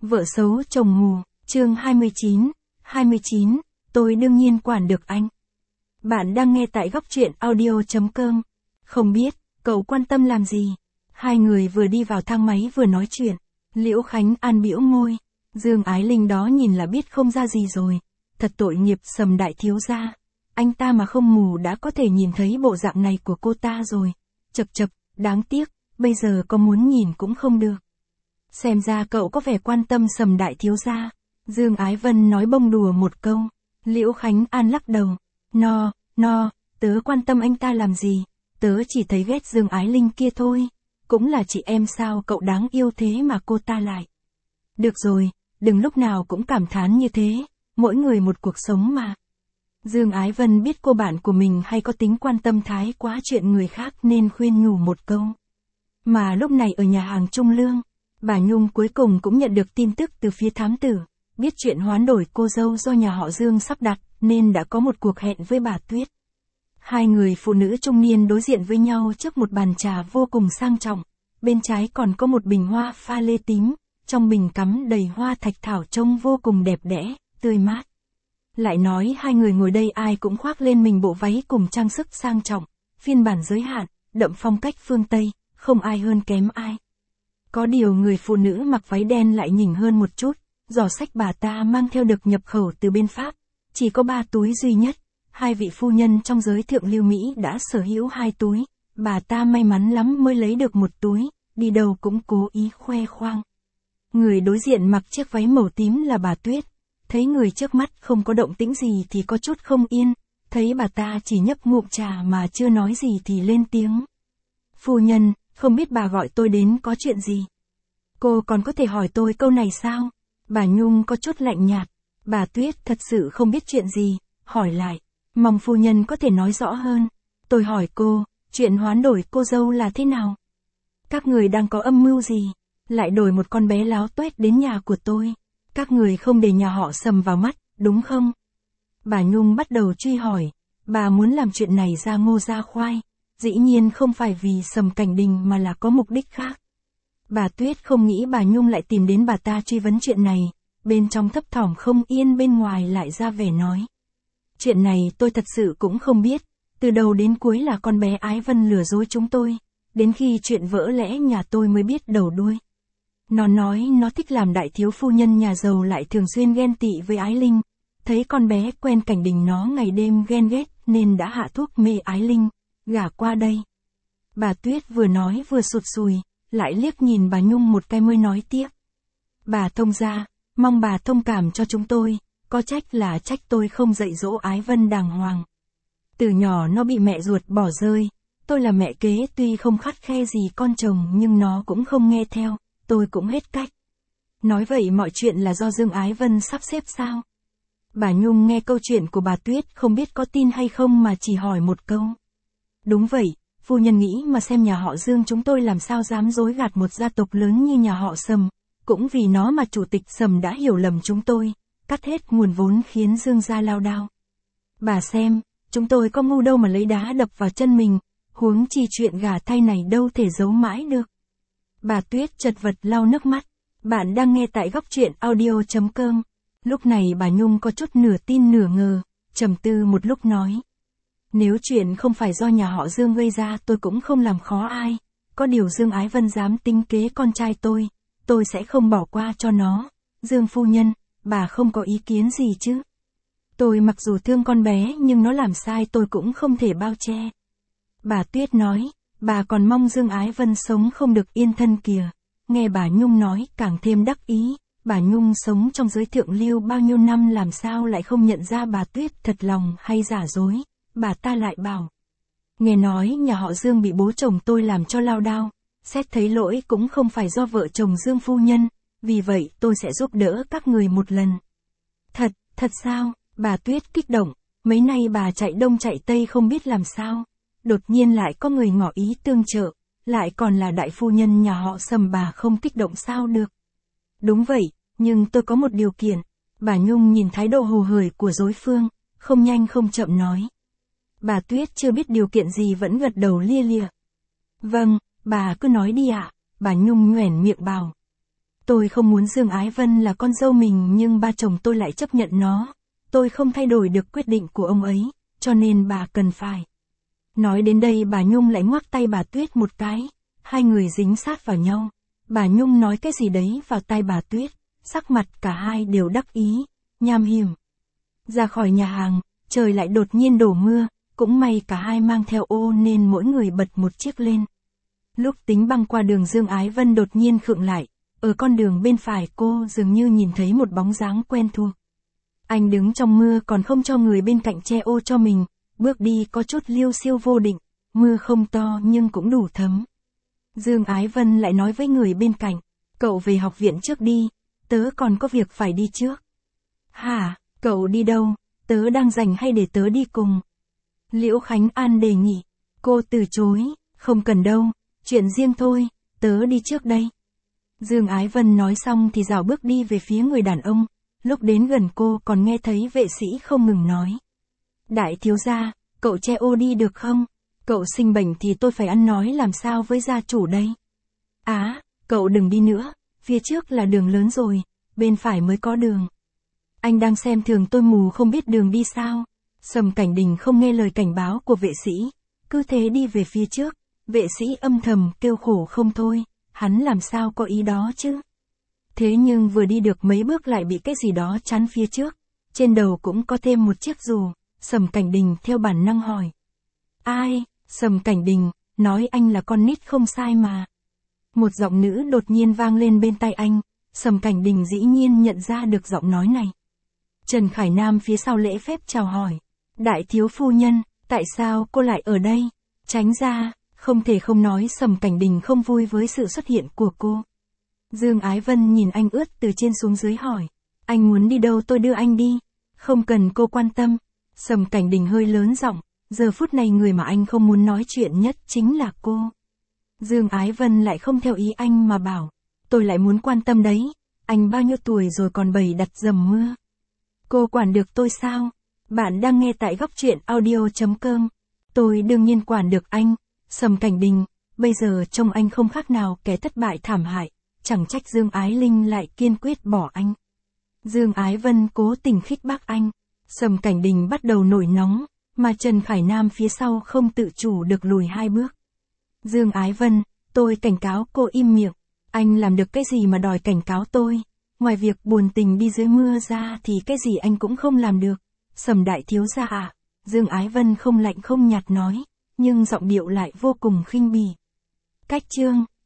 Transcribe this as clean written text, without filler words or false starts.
Vợ xấu chồng mù, chương 29, tôi đương nhiên quản được anh. Bạn đang nghe tại góc truyện audio.com. Không biết, cậu quan tâm làm gì? Hai người vừa đi vào thang máy vừa nói chuyện. Liễu Khánh An bĩu môi. Dương Ái Linh đó nhìn là biết không ra gì rồi. Thật tội nghiệp Sầm đại thiếu gia. Anh ta mà không mù đã có thể nhìn thấy bộ dạng này của cô ta rồi. Chậc chậc, đáng tiếc, bây giờ có muốn nhìn cũng không được. Xem ra cậu có vẻ quan tâm Sầm đại thiếu gia. Dương Ái Vân nói bông đùa một câu. Liễu Khánh An lắc đầu. Tớ quan tâm anh ta làm gì? Tớ chỉ thấy ghét Dương Ái Linh kia thôi. Cũng là chị em sao cậu đáng yêu thế mà cô ta lại. Được rồi, đừng lúc nào cũng cảm thán như thế. Mỗi người một cuộc sống mà. Dương Ái Vân biết cô bạn của mình hay có tính quan tâm thái quá chuyện người khác nên khuyên nhủ một câu. Mà lúc này ở nhà hàng Trung Lương, bà Nhung cuối cùng cũng nhận được tin tức từ phía thám tử. Biết chuyện hoán đổi cô dâu do nhà họ Dương sắp đặt nên đã có một cuộc hẹn với bà Tuyết. Hai người phụ nữ trung niên đối diện với nhau trước một bàn trà vô cùng sang trọng. Bên trái còn có một bình hoa pha lê tím, trong bình cắm đầy hoa thạch thảo trông vô cùng đẹp đẽ, tươi mát. Lại nói hai người ngồi đây ai cũng khoác lên mình bộ váy cùng trang sức sang trọng, phiên bản giới hạn, đậm phong cách phương Tây, không ai hơn kém ai. Có điều người phụ nữ mặc váy đen lại nhỉnh hơn một chút, giỏ xách bà ta mang theo được nhập khẩu từ bên Pháp, chỉ có 3 túi duy nhất. Hai vị phu nhân trong giới thượng lưu Mỹ đã sở hữu 2 túi, bà ta may mắn lắm mới lấy được 1 túi, đi đâu cũng cố ý khoe khoang. Người đối diện mặc chiếc váy màu tím là bà Tuyết, thấy người trước mắt không có động tĩnh gì thì có chút không yên, thấy bà ta chỉ nhấp ngụm trà mà chưa nói gì thì lên tiếng. Phu nhân, không biết bà gọi tôi đến có chuyện gì? Cô còn có thể hỏi tôi câu này sao? Bà Nhung có chút lạnh nhạt, bà Tuyết thật sự không biết chuyện gì, hỏi lại. Mong phu nhân có thể nói rõ hơn. Tôi hỏi cô, chuyện hoán đổi cô dâu là thế nào? Các người đang có âm mưu gì? Lại đổi một con bé láo tuét đến nhà của tôi. Các người không để nhà họ Sầm vào mắt, đúng không? Bà Nhung bắt đầu truy hỏi. Bà muốn làm chuyện này ra ngô ra khoai. Dĩ nhiên không phải vì Sầm Cảnh Đình mà là có mục đích khác. Bà Tuyết không nghĩ bà Nhung lại tìm đến bà ta truy vấn chuyện này. Bên trong thấp thỏm không yên bên ngoài lại ra vẻ nói. Chuyện này tôi thật sự cũng không biết, từ đầu đến cuối là con bé Ái Vân lừa dối chúng tôi, đến khi chuyện vỡ lẽ nhà tôi mới biết đầu đuôi. Nó nói nó thích làm đại thiếu phu nhân nhà giàu lại thường xuyên ghen tị với Ái Linh, thấy con bé quen Cảnh Đình nó ngày đêm ghen ghét nên đã hạ thuốc mê Ái Linh, gả qua đây. Bà Tuyết vừa nói vừa sụt sùi, lại liếc nhìn bà Nhung một cái mới nói tiếp. Bà thông gia, mong bà thông cảm cho chúng tôi. Có trách là trách tôi không dạy dỗ Ái Vân đàng hoàng. Từ nhỏ nó bị mẹ ruột bỏ rơi, tôi là mẹ kế tuy không khắt khe gì con chồng nhưng nó cũng không nghe theo, tôi cũng hết cách. Nói vậy mọi chuyện là do Dương Ái Vân sắp xếp sao? Bà Nhung nghe câu chuyện của bà Tuyết không biết có tin hay không mà chỉ hỏi một câu. Đúng vậy, phu nhân nghĩ mà xem nhà họ Dương chúng tôi làm sao dám dối gạt một gia tộc lớn như nhà họ Sầm, cũng vì nó mà chủ tịch Sầm đã hiểu lầm chúng tôi. Cắt hết nguồn vốn khiến Dương gia lao đao. Bà xem, chúng tôi có ngu đâu mà lấy đá đập vào chân mình, huống chi chuyện gả thay này đâu thể giấu mãi được. Bà Tuyết chật vật lau nước mắt. Bạn đang nghe tại góc truyện audio.com. Lúc này bà Nhung có chút nửa tin nửa ngờ, trầm tư một lúc nói. Nếu chuyện không phải do nhà họ Dương gây ra tôi cũng không làm khó ai. Có điều Dương Ái Vân dám tính kế con trai tôi sẽ không bỏ qua cho nó. Dương phu nhân, bà không có ý kiến gì chứ? Tôi mặc dù thương con bé nhưng nó làm sai tôi cũng không thể bao che. Bà Tuyết nói, bà còn mong Dương Ái Vân sống không được yên thân kìa. Nghe bà Nhung nói càng thêm đắc ý, bà Nhung sống trong giới thượng lưu bao nhiêu năm làm sao lại không nhận ra bà Tuyết thật lòng hay giả dối. Bà ta lại bảo, nghe nói nhà họ Dương bị bố chồng tôi làm cho lao đao, xét thấy lỗi cũng không phải do vợ chồng Dương phu nhân. Vì vậy tôi sẽ giúp đỡ các người một lần. Thật sao? Bà Tuyết kích động, mấy nay bà chạy đông chạy tây không biết làm sao. Đột nhiên lại có người ngỏ ý tương trợ, lại còn là đại phu nhân nhà họ Sầm bà không kích động sao được. Đúng vậy, nhưng tôi có một điều kiện. Bà Nhung nhìn thái độ hồ hởi của đối phương, không nhanh không chậm nói. Bà Tuyết chưa biết điều kiện gì vẫn gật đầu lia lịa. Vâng, bà cứ nói đi ạ, bà Nhung nhoẻn miệng bảo. Tôi không muốn Dương Ái Vân là con dâu mình nhưng ba chồng tôi lại chấp nhận nó. Tôi không thay đổi được quyết định của ông ấy, cho nên bà cần phải. Nói đến đây bà Nhung lại ngoắc tay bà Tuyết một cái, hai người dính sát vào nhau. Bà Nhung nói cái gì đấy vào tai bà Tuyết, sắc mặt cả hai đều đắc ý, nham hiểm. Ra khỏi nhà hàng, trời lại đột nhiên đổ mưa, cũng may cả hai mang theo ô nên mỗi người bật một chiếc lên. Lúc tính băng qua đường Dương Ái Vân đột nhiên khựng lại, ở con đường bên phải cô dường như nhìn thấy một bóng dáng quen thuộc. Anh đứng trong mưa còn không cho người bên cạnh che ô cho mình, bước đi có chút liêu xiêu vô định, mưa không to nhưng cũng đủ thấm. Dương Ái Vân lại nói với người bên cạnh, cậu về học viện trước đi, tớ còn có việc phải đi trước. Hả, cậu đi đâu, tớ đang rảnh hay để tớ đi cùng? Liễu Khánh An đề nghị, cô từ chối, không cần đâu, chuyện riêng thôi, tớ đi trước đây. Dương Ái Vân nói xong thì rảo bước đi về phía người đàn ông, lúc đến gần cô còn nghe thấy vệ sĩ không ngừng nói. Đại thiếu gia, cậu che ô đi được không? Cậu sinh bệnh thì tôi phải ăn nói làm sao với gia chủ đây? Cậu đừng đi nữa, phía trước là đường lớn rồi, bên phải mới có đường. Anh đang xem thường tôi mù không biết đường đi sao? Sầm Cảnh Đình không nghe lời cảnh báo của vệ sĩ, cứ thế đi về phía trước, vệ sĩ âm thầm kêu khổ không thôi, hắn làm sao có ý đó chứ? Thế nhưng vừa đi được mấy bước lại bị cái gì đó chắn phía trước, trên đầu cũng có thêm một chiếc dù, Sầm Cảnh Đình theo bản năng hỏi. Ai? Sầm Cảnh Đình, nói anh là con nít không sai mà. Một giọng nữ đột nhiên vang lên bên tai anh, Sầm Cảnh Đình dĩ nhiên nhận ra được giọng nói này. Trần Khải Nam phía sau lễ phép chào hỏi. Đại thiếu phu nhân, tại sao cô lại ở đây? Tránh ra, không thể không nói Sầm Cảnh Đình không vui với sự xuất hiện của cô. Dương Ái Vân nhìn anh ướt từ trên xuống dưới hỏi. Anh muốn đi đâu tôi đưa anh đi. Không cần cô quan tâm. Sầm Cảnh Đình hơi lớn giọng. Giờ phút này người mà anh không muốn nói chuyện nhất chính là cô. Dương Ái Vân lại không theo ý anh mà bảo. Tôi lại muốn quan tâm đấy. Anh bao nhiêu tuổi rồi còn bày đặt dầm mưa. Cô quản được tôi sao? Bạn đang nghe tại góc truyện audio.com. Tôi đương nhiên quản được anh. Sầm Cảnh Đình, bây giờ trông anh không khác nào kẻ thất bại thảm hại. Chẳng trách Dương Ái Linh lại kiên quyết bỏ anh. Dương Ái Vân cố tình khích bác anh. Sầm Cảnh Đình bắt đầu nổi nóng, mà Trần Khải Nam phía sau không tự chủ được lùi hai bước. Dương Ái Vân, tôi cảnh cáo cô im miệng. Anh làm được cái gì mà đòi cảnh cáo tôi? Ngoài việc buồn tình đi dưới mưa ra thì cái gì anh cũng không làm được. Sầm đại thiếu gia à? Dương Ái Vân không lạnh không nhạt nói, nhưng giọng điệu lại vô cùng khinh bỉ. Cách chương